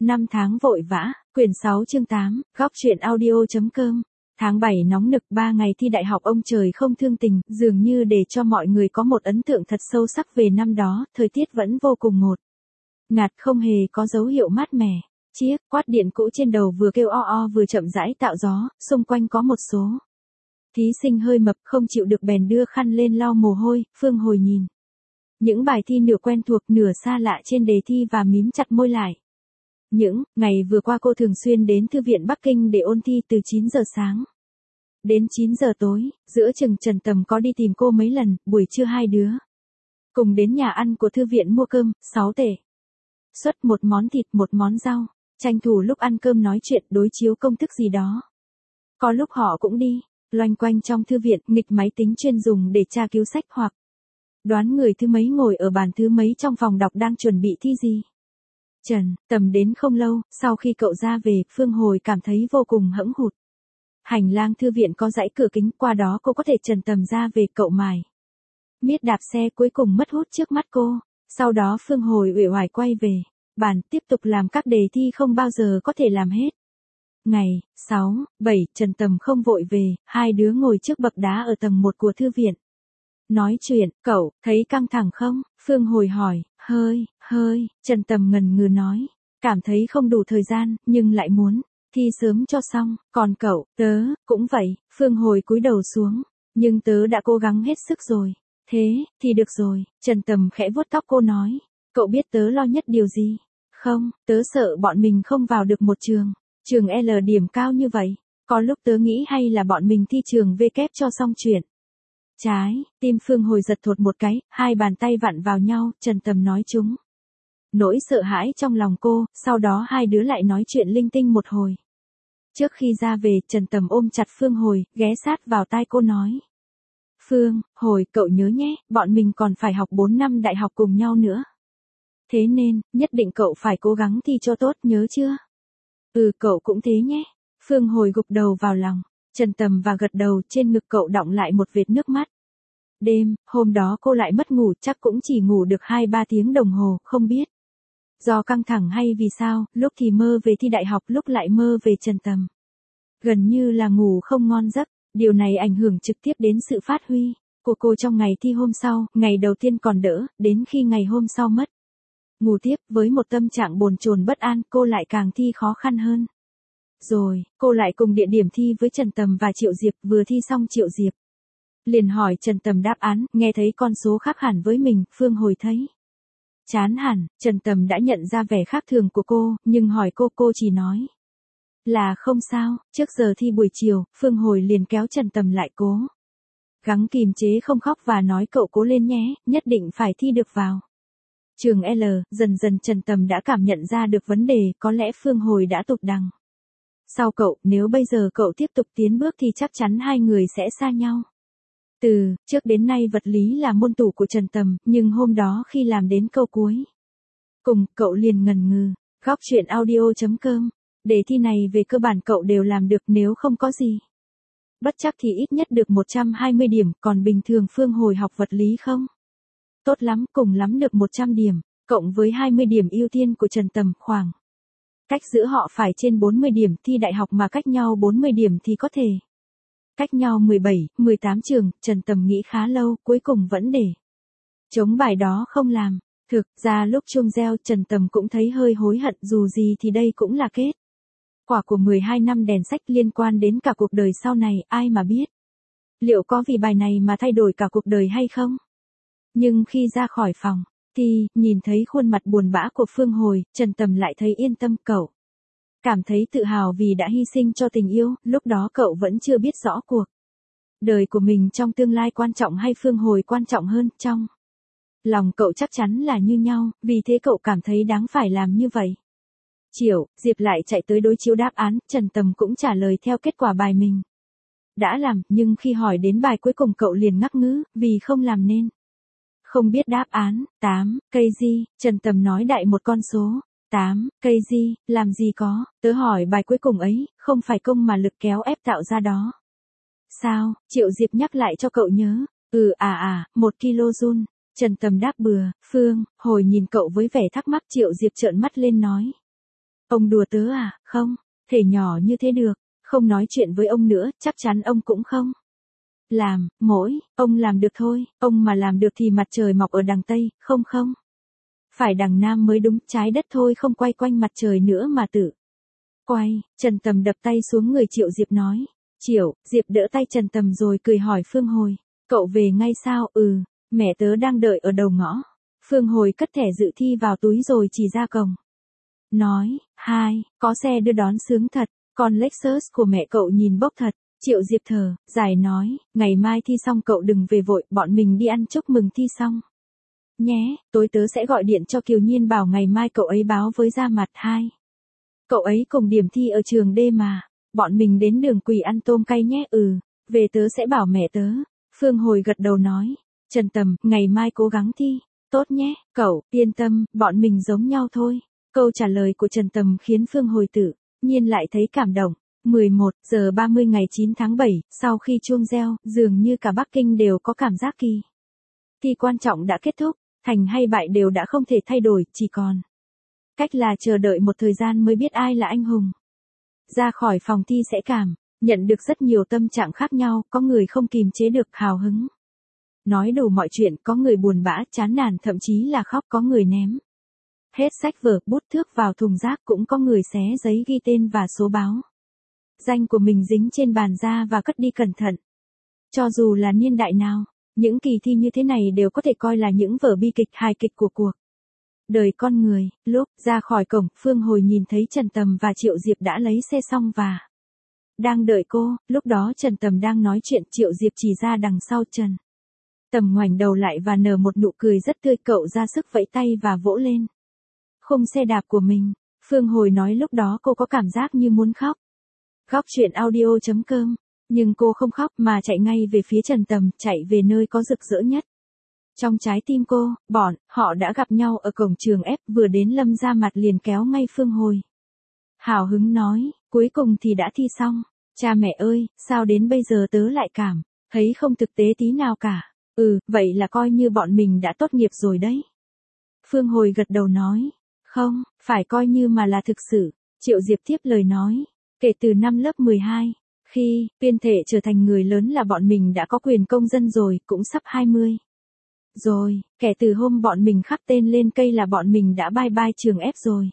Năm tháng vội vã, quyển 6 chương 8, góc truyện audio.com. Tháng 7 nóng nực 3 ngày thi đại học ông trời không thương tình, dường như để cho mọi người có một ấn tượng thật sâu sắc về năm đó, thời tiết vẫn vô cùng ngột ngạt, không hề có dấu hiệu mát mẻ. Chiếc quạt điện cũ trên đầu vừa kêu o o vừa chậm rãi tạo gió, xung quanh có một số thí sinh hơi mập không chịu được bèn đưa khăn lên lau mồ hôi. Phương Hồi nhìn những bài thi nửa quen thuộc nửa xa lạ trên đề thi và mím chặt môi lại. Những ngày vừa qua cô thường xuyên đến thư viện Bắc Kinh để ôn thi từ 9 giờ sáng đến 9 giờ tối, giữa chừng Trần Tầm có đi tìm cô mấy lần, buổi trưa hai đứa cùng đến nhà ăn của thư viện mua cơm, 6 tệ. Suất một món thịt một món rau, tranh thủ lúc ăn cơm nói chuyện đối chiếu công thức gì đó. Có lúc họ cũng đi loanh quanh trong thư viện, nghịch máy tính chuyên dùng để tra cứu sách hoặc đoán người thứ mấy ngồi ở bàn thứ mấy trong phòng đọc đang chuẩn bị thi gì. Trần Tầm đến không lâu, sau khi cậu ra về, Phương Hồi cảm thấy vô cùng hẫng hụt. Hành lang thư viện có dãy cửa kính, qua đó cô có thể Trần Tầm ra về, cậu mải miết đạp xe cuối cùng mất hút trước mắt cô. Sau đó Phương Hồi uể oải quay về bàn tiếp tục làm các đề thi không bao giờ có thể làm hết. Ngày 6, 7, Trần Tầm không vội về, hai đứa ngồi trước bậc đá ở tầng 1 của thư viện. Nói chuyện, cậu thấy căng thẳng không? Phương Hồi hỏi. Hơi, Trần Tầm ngần ngừ nói. Cảm thấy không đủ thời gian, nhưng lại muốn thi sớm cho xong. Còn cậu, tớ, cũng vậy. Phương Hồi cúi đầu xuống. Nhưng tớ đã cố gắng hết sức rồi. Thế, thì được rồi. Trần Tầm khẽ vuốt tóc cô nói. Cậu biết tớ lo nhất điều gì? Không, tớ sợ bọn mình không vào được một trường L điểm cao như vậy. Có lúc tớ nghĩ hay là bọn mình thi trường V kép cho xong chuyện. Trái tim Phương Hồi giật thột một cái, hai bàn tay vặn vào nhau. Trần Tầm nói chúng nỗi sợ hãi trong lòng cô, sau đó hai đứa lại nói chuyện linh tinh một hồi. Trước khi ra về, Trần Tầm ôm chặt Phương Hồi, ghé sát vào tai cô nói. Phương Hồi, cậu nhớ nhé, bọn mình còn phải học 4 năm đại học cùng nhau nữa. Thế nên, nhất định cậu phải cố gắng thi cho tốt, nhớ chưa? Cậu cũng thế nhé. Phương Hồi gục đầu vào lòng Trần Tầm và gật đầu. Trên ngực cậu đọng lại một vệt nước mắt. Đêm hôm đó cô lại mất ngủ, chắc cũng chỉ ngủ được 2-3 tiếng đồng hồ, không biết do căng thẳng hay vì sao, lúc thì mơ về thi đại học, lúc lại mơ về Trần Tầm. Gần như là ngủ không ngon giấc. Điều này ảnh hưởng trực tiếp đến sự phát huy của cô trong ngày thi hôm sau. Ngày đầu tiên còn đỡ, đến khi ngày hôm sau mất ngủ tiếp, với một tâm trạng bồn chồn bất an, cô lại càng thi khó khăn hơn. Rồi, cô lại cùng địa điểm thi với Trần Tầm và Triệu Diệp. Vừa thi xong, Triệu Diệp liền hỏi Trần Tầm đáp án, nghe thấy con số khác hẳn với mình, Phương Hồi thấy chán hẳn. Trần Tầm đã nhận ra vẻ khác thường của cô, nhưng hỏi cô chỉ nói là không sao. Trước giờ thi buổi chiều, Phương Hồi liền kéo Trần Tầm lại, cố gắng kìm chế không khóc và nói cậu cố lên nhé, nhất định phải thi được vào trường L. Dần dần Trần Tầm đã cảm nhận ra được vấn đề, có lẽ Phương Hồi đã tụt đằng sau cậu, nếu bây giờ cậu tiếp tục tiến bước thì chắc chắn hai người sẽ xa nhau. Từ trước đến nay vật lý là môn tủ của Trần Tầm, nhưng hôm đó khi làm đến câu cuối cùng, cậu liền ngần ngừ. Góc truyện audio.com. Đề thi này về cơ bản cậu đều làm được, nếu không có gì bất chắc thì ít nhất được 120 điểm, còn bình thường Phương Hồi học vật lý không tốt lắm, cùng lắm được 100 điểm, cộng với 20 điểm ưu tiên của Trần Tầm, khoảng cách giữa họ phải trên 40 điểm. Thi đại học mà cách nhau 40 điểm thì có thể cách nhau 17, 18 trường. Trần Tầm nghĩ khá lâu, cuối cùng vẫn để chống bài đó không làm. Thực ra lúc chuông reo, Trần Tầm cũng thấy hơi hối hận, dù gì thì đây cũng là kết quả của 12 năm đèn sách, liên quan đến cả cuộc đời sau này, ai mà biết liệu có vì bài này mà thay đổi cả cuộc đời hay không. Nhưng khi ra khỏi phòng thì nhìn thấy khuôn mặt buồn bã của Phương Hồi, Trần Tầm lại thấy yên tâm. Cậu cảm thấy tự hào vì đã hy sinh cho tình yêu. Lúc đó cậu vẫn chưa biết rõ cuộc đời của mình trong tương lai quan trọng hay Phương Hồi quan trọng hơn. Trong lòng cậu chắc chắn là như nhau, vì thế cậu cảm thấy đáng phải làm như vậy. Triệu Diệp lại chạy tới đối chiếu đáp án, Trần Tầm cũng trả lời theo kết quả bài mình đã làm, nhưng khi hỏi đến bài cuối cùng cậu liền ngắc ngứ, vì không làm nên không biết đáp án. 8 kg, Trần Tầm nói đại một con số. 8 kg, làm gì có, tớ hỏi bài cuối cùng ấy, không phải công mà lực kéo ép tạo ra đó. Sao? Triệu Diệp nhắc lại cho cậu nhớ. 1 kJ. Trần Tầm đáp bừa. Phương Hồi nhìn cậu với vẻ thắc mắc. Triệu Diệp trợn mắt lên nói. Ông đùa tớ à? Không, thể nhỏ như thế được, không nói chuyện với ông nữa, chắc chắn ông cũng không. Làm, ông làm được thôi, ông mà làm được thì mặt trời mọc ở đằng Tây, không không. Phải đằng Nam mới đúng, trái đất thôi không quay quanh mặt trời nữa mà tự. Quay, Trần Tầm đập tay xuống người Triệu Diệp nói. Diệp đỡ tay Trần Tầm rồi cười hỏi Phương Hồi. Cậu về ngay sao? Mẹ tớ đang đợi ở đầu ngõ. Phương Hồi cất thẻ dự thi vào túi rồi chỉ ra cổng. Nói, có xe đưa đón sướng thật, còn Lexus của mẹ cậu nhìn bốc thật. Triệu Diệp thở, dài nói, ngày mai thi xong cậu đừng về vội, bọn mình đi ăn chúc mừng thi xong. Nhé, tối tớ sẽ gọi điện cho Kiều Nhiên bảo ngày mai cậu ấy báo với ra mặt. Cậu ấy cùng điểm thi ở trường D mà, bọn mình đến Đường Quỳ ăn tôm cay nhé. Về tớ sẽ bảo mẹ tớ. Phương Hồi gật đầu nói, Trần Tầm, ngày mai cố gắng thi, tốt nhé, cậu, yên tâm, bọn mình giống nhau thôi. Câu trả lời của Trần Tầm khiến Phương Hồi tự nhiên lại thấy cảm động. 11 giờ 30 ngày 9 tháng 7, sau khi chuông reo, dường như cả Bắc Kinh đều có cảm giác kỳ thi quan trọng đã kết thúc, thành hay bại đều đã không thể thay đổi, chỉ còn cách là chờ đợi một thời gian mới biết ai là anh hùng. Ra khỏi phòng thi sẽ nhận được rất nhiều tâm trạng khác nhau, có người không kìm chế được hào hứng. Nói đủ mọi chuyện, có người buồn bã, chán nản thậm chí là khóc, có người ném hết sách vở, bút thước vào thùng rác, cũng có người xé giấy ghi tên và số báo danh của mình dính trên bàn ra và cất đi cẩn thận. Cho dù là niên đại nào, những kỳ thi như thế này đều có thể coi là những vở bi kịch hài kịch của cuộc đời con người. Lúc ra khỏi cổng, Phương Hồi nhìn thấy Trần Tầm và Triệu Diệp đã lấy xe xong và đang đợi cô. Lúc đó Trần Tầm đang nói chuyện, Triệu Diệp chỉ ra đằng sau Trần Tầm, ngoảnh đầu lại và nở một nụ cười rất tươi. Cậu ra sức vẫy tay và vỗ lên khung xe đạp của mình. Phương Hồi nói lúc đó cô có cảm giác như muốn khóc. Góc chuyện audio.com. Nhưng cô không khóc mà chạy ngay về phía Trần Tầm, chạy về nơi có rực rỡ nhất. Trong trái tim cô, họ đã gặp nhau ở cổng trường F, vừa đến Lâm ra mặt liền kéo ngay Phương Hồi. Hào hứng nói, cuối cùng thì đã thi xong. Cha mẹ ơi, sao đến bây giờ tớ lại thấy không thực tế tí nào cả. Vậy là coi như bọn mình đã tốt nghiệp rồi đấy. Phương Hồi gật đầu nói, không, phải coi như mà là thực sự. Triệu Diệp tiếp lời nói, kể từ năm lớp 12, khi tuyên thệ trở thành người lớn là bọn mình đã có quyền công dân rồi, cũng sắp 20. Rồi, kể từ hôm bọn mình khắc tên lên cây là bọn mình đã bye bye trường F rồi.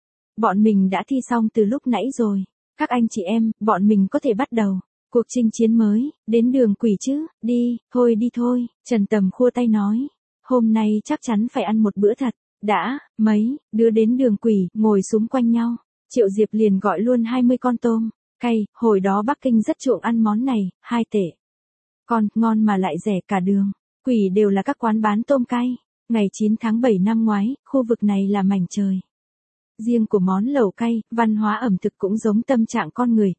Bọn mình đã thi xong từ lúc nãy rồi. Các anh chị em, bọn mình có thể bắt đầu cuộc chinh chiến mới, đến Đường Quỷ chứ, đi thôi, Trần Tầm khua tay nói. Hôm nay chắc chắn phải ăn một bữa thật. Đã, mấy đứa đến Đường Quỷ, ngồi xúm quanh nhau. Triệu Diệp liền gọi luôn 20 con tôm cay, hồi đó Bắc Kinh rất chuộng ăn món này, 2 tệ. Còn, ngon mà lại rẻ, cả Đường Quỷ đều là các quán bán tôm cay. Ngày 9 tháng 7 năm ngoái, khu vực này là mảnh trời riêng của món lẩu cay, văn hóa ẩm thực cũng giống tâm trạng con người,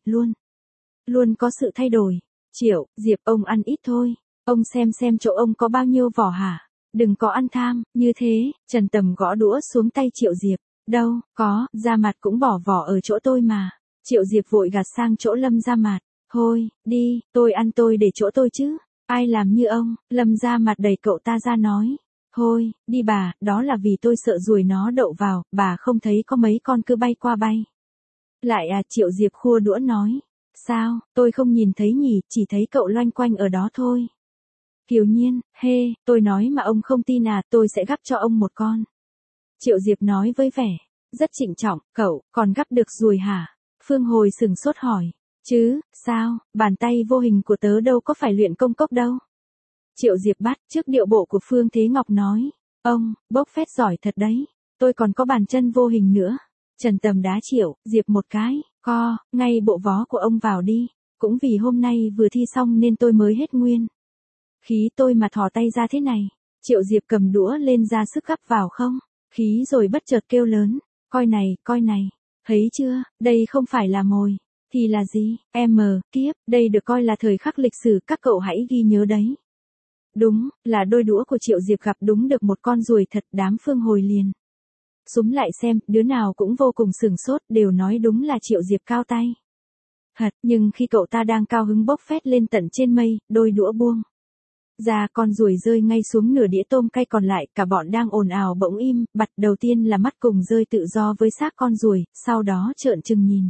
luôn có sự thay đổi. Diệp, ông ăn ít thôi. Ông xem chỗ ông có bao nhiêu vỏ hả? Đừng có ăn tham, như thế. Trần Tầm gõ đũa xuống tay Triệu Diệp. Đâu, có, Ra Mặt cũng bỏ vỏ ở chỗ tôi mà. Triệu Diệp vội gạt sang chỗ Lâm Ra Mặt. Thôi, đi, tôi ăn tôi để chỗ tôi chứ. Ai làm như ông? Lâm Ra Mặt đẩy cậu ta ra nói. Thôi, đi bà, đó là vì tôi sợ ruồi nó đậu vào, bà không thấy có mấy con cứ bay qua bay lại à? Triệu Diệp khua đũa nói. Sao, tôi không nhìn thấy nhỉ, chỉ thấy cậu loanh quanh ở đó thôi. Kiều Nhiên, tôi nói mà ông không tin à, tôi sẽ gắp cho ông một con. Triệu Diệp nói với vẻ rất trịnh trọng, cậu, còn gắp được ruồi hả? Phương Hồi sừng sốt hỏi. Chứ, sao, bàn tay vô hình của tớ đâu có phải luyện công cốc đâu. Triệu Diệp bắt trước điệu bộ của Phương Thế Ngọc nói. Ông, bốc phét giỏi thật đấy, tôi còn có bàn chân vô hình nữa. Trần Tầm đá Triệu Diệp một cái, ngay bộ vó của ông vào đi. Cũng vì hôm nay vừa thi xong nên tôi mới hết nguyên khí tôi mà thò tay ra thế này. Triệu Diệp cầm đũa lên ra sức gắp vào không khí rồi bất chợt kêu lớn. Coi này, thấy chưa, đây không phải là mồi, thì là gì? Kiếp, đây được coi là thời khắc lịch sử, các cậu hãy ghi nhớ đấy. Đúng, là đôi đũa của Triệu Diệp gặp đúng được một con ruồi thật. Đám Phương Hồi liền súm lại xem, đứa nào cũng vô cùng sửng sốt, đều nói đúng là Triệu Diệp cao tay thật. Nhưng khi cậu ta đang cao hứng bốc phét lên tận trên mây, đôi đũa buông Ra con ruồi rơi ngay xuống nửa đĩa tôm cay còn lại, cả bọn đang ồn ào bỗng im, bặt đầu tiên là mắt cùng rơi tự do với xác con ruồi, sau đó trợn trừng nhìn.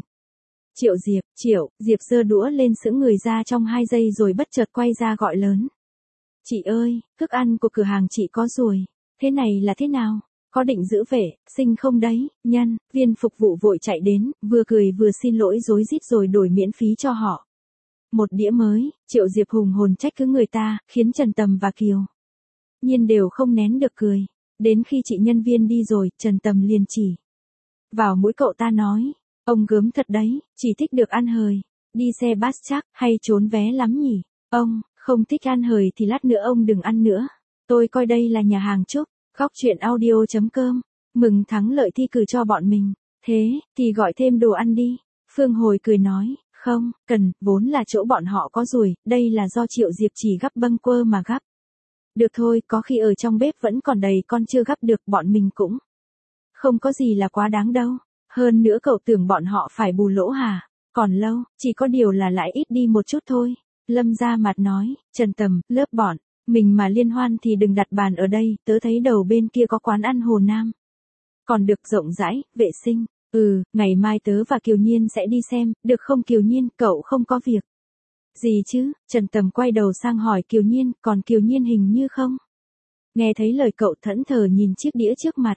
Diệp giơ đũa lên sững người ra trong 2 giây rồi bất chợt quay ra gọi lớn. Chị ơi, thức ăn của cửa hàng chị có ruồi, thế này là thế nào? Có định giữ vệ sinh không đấy? Nhân viên phục vụ vội chạy đến, vừa cười vừa xin lỗi rối rít rồi đổi miễn phí cho họ. Một đĩa mới, Triệu Diệp hùng hồn trách cứ người ta, khiến Trần Tầm và Kiều Nhiên đều không nén được cười. Đến khi chị nhân viên đi rồi, Trần Tầm liền chỉ vào mũi cậu ta nói, ông gớm thật đấy, chỉ thích được ăn hời, đi xe bus chắc, hay trốn vé lắm nhỉ? Ông không thích ăn hời thì lát nữa ông đừng ăn nữa. Tôi coi đây là nhà hàng chúc. Góc chuyện audio.com, mừng thắng lợi thi cử cho bọn mình. Thế thì gọi thêm đồ ăn đi. Phương Hồi cười nói, không cần, vốn là chỗ bọn họ có ruồi, đây là do Triệu Diệp chỉ gắp bâng quơ mà gắp. Được thôi, có khi ở trong bếp vẫn còn đầy con chưa gắp được, bọn mình cũng không có gì là quá đáng đâu. Hơn nữa cậu tưởng bọn họ phải bù lỗ hả? Còn lâu, chỉ có điều là lãi ít đi một chút thôi. Lâm ra mặt nói, Trần Tầm, lớp bọn mình mà liên hoan thì đừng đặt bàn ở đây, tớ thấy đầu bên kia có quán ăn Hồ Nam. Còn được rộng rãi, vệ sinh. Ngày mai tớ và Kiều Nhiên sẽ đi xem, được không Kiều Nhiên, cậu không có việc gì chứ? Trần Tầm quay đầu sang hỏi Kiều Nhiên, còn Kiều Nhiên hình như không nghe thấy lời cậu, thẫn thờ nhìn chiếc đĩa trước mặt.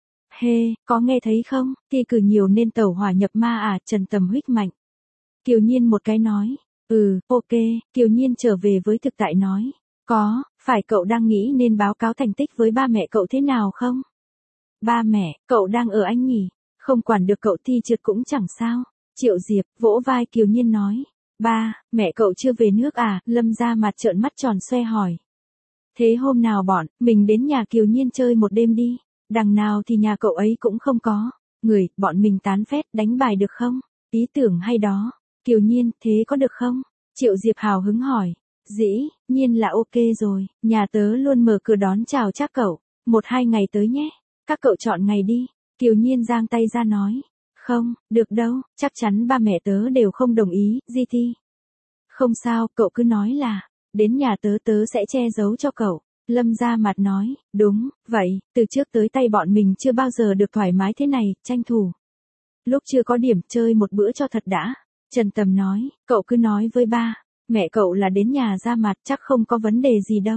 Có nghe thấy không? Thi cử nhiều nên tẩu hỏa nhập ma à? Trần Tầm huých mạnh Kiều Nhiên một cái nói. Ok, Kiều Nhiên trở về với thực tại nói. Phải cậu đang nghĩ nên báo cáo thành tích với ba mẹ cậu thế nào không? Ba mẹ, cậu đang ở Anh nhỉ? Không quản được cậu thi trượt cũng chẳng sao. Triệu Diệp vỗ vai Kiều Nhiên nói. Ba, mẹ cậu chưa về nước à? Lâm ra mặt trợn mắt tròn xoe hỏi. Thế hôm nào bọn mình đến nhà Kiều Nhiên chơi một đêm đi. Đằng nào thì nhà cậu ấy cũng không có người, bọn mình tán phét đánh bài được không? Ý tưởng hay đó. Kiều Nhiên, thế có được không? Triệu Diệp hào hứng hỏi. Dĩ nhiên là ok rồi, nhà tớ luôn mở cửa đón chào chắc cậu. 1-2 ngày tới nhé. Các cậu chọn ngày đi. Kiều Nhiên giang tay ra nói. Không, được đâu, chắc chắn ba mẹ tớ đều không đồng ý, Di Thi. Không sao, cậu cứ nói là, đến nhà tớ sẽ che giấu cho cậu. Lâm ra mặt nói, đúng, vậy, từ trước tới tay bọn mình chưa bao giờ được thoải mái thế này, tranh thủ. Lúc chưa có điểm chơi một bữa cho thật đã. Trần Tầm nói, cậu cứ nói với ba, mẹ cậu là đến nhà ra mặt chắc không có vấn đề gì đâu.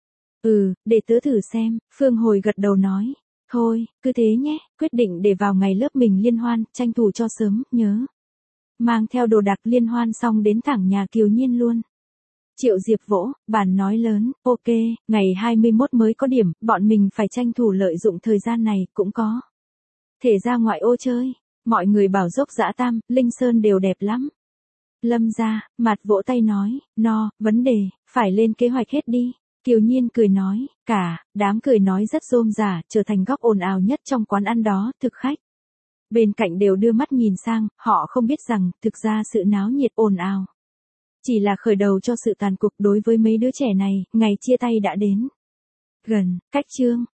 Để tớ thử xem, Phương Hồi gật đầu nói. Thôi, cứ thế nhé, quyết định để vào ngày lớp mình liên hoan, tranh thủ cho sớm, nhớ. Mang theo đồ đạc liên hoan xong đến thẳng nhà Kiều Nhiên luôn. Triệu Diệp vỗ bàn nói lớn, ok, ngày 21 mới có điểm, bọn mình phải tranh thủ lợi dụng thời gian này, cũng có thể ra ngoại ô chơi. Mọi người bảo dốc Dã Tam, Linh Sơn đều đẹp lắm. Lâm ra, mặt vỗ tay nói, vấn đề, phải lên kế hoạch hết đi. Kiều Nhiên cười nói, cả đám cười nói rất rôm rả, trở thành góc ồn ào nhất trong quán ăn đó, thực khách bên cạnh đều đưa mắt nhìn sang, họ không biết rằng, thực ra sự náo nhiệt ồn ào chỉ là khởi đầu cho sự tàn cục đối với mấy đứa trẻ này, ngày chia tay đã đến gần. Cách chương